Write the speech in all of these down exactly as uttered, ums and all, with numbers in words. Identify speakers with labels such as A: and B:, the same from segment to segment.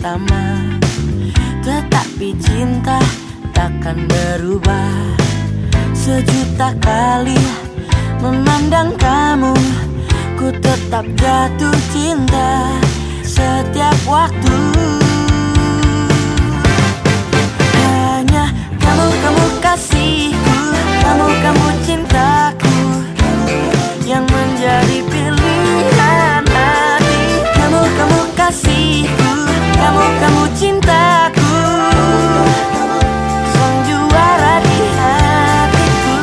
A: pertama, tetapi cinta takkan berubah. Sejuta kali memandang kamu, ku tetap jatuh cinta setiap waktu. Hanya kamu, kamu kasihku, kamu, kamu cintaku, yang menjadi pilihan hati. Kamu, kamu kasihku, kamu, kamu cintaku, sang juara di hatiku.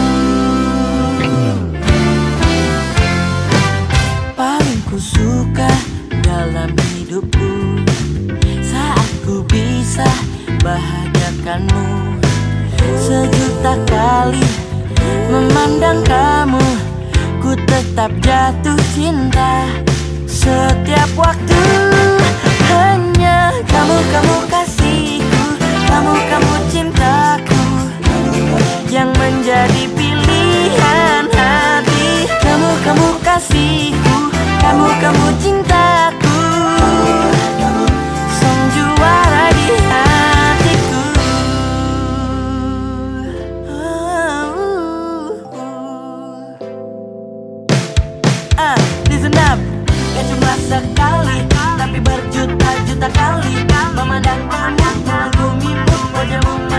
A: Paling ku suka dalam hidupku saat ku bisa bahagiakanmu. Sejuta kali memandang kamu, ku tetap jatuh cinta setiap waktu. Hanya kamu, kamu kasihku, kamu, kamu cintaku, yang menjadi pilihan hati. Kamu, kamu kasihku, kamu, kamu cintaku, sang juara di hatiku. Ah, listen up. Gak cuma sekali, tapi berjuta-juta kali memandang kamu, mengagumimu, wajahmu